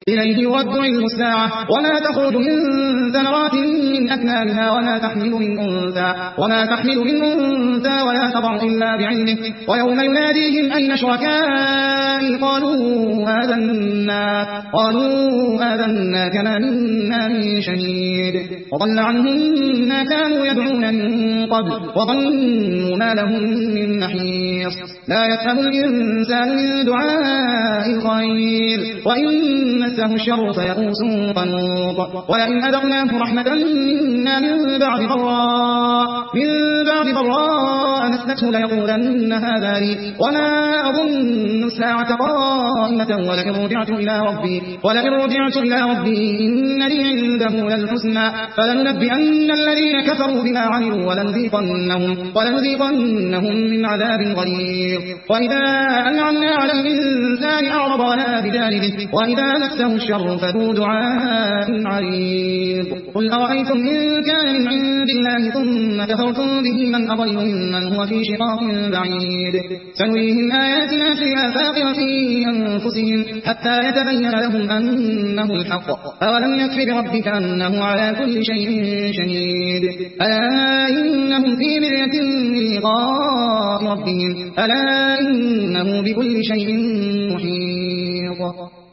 إليه يرد علم الساعة وما تخرج من ثمرات من أكمامها وما تحمل من أنثى ولا تضع إلا بعلمه ويوم يناديهم أين شركائي قالوا آذنا كما منا من شهيد وضل عنهم ما كانوا يدعون من قبل وظنوا ما لهم من محيص لا يفهم الإنسان من دعاء الخير وإن مسه الشر فيئوس قنوط ولئن أذقناه رحمة منا من بعد ضراء مسته ليقولن هذا لي وما أظن الساعة قائمة ولئن رجعت إلى ربي إن لي عنده للحسنى فلننبئن الذين كفروا بما عملوا ولنذيقنهم من عذاب غليظ وإذا أنعمنا على الإنسان أعرض ونأى بجانبه وإذا مسه الشر فذو دعاء عريض قل أرأيتم إن كان من عند الله ثم كفرتم به من أضل ممن هو في شقاق بعيد سنريهم آياتنا في الآفاق وفي أنفسهم حتى يتبين لهم أنه الحق أولم يكف بربك أنه على كل شيء شهيد ألا إنهم في مرية من لقاء ربهم ألا إنه بكل شيء محيط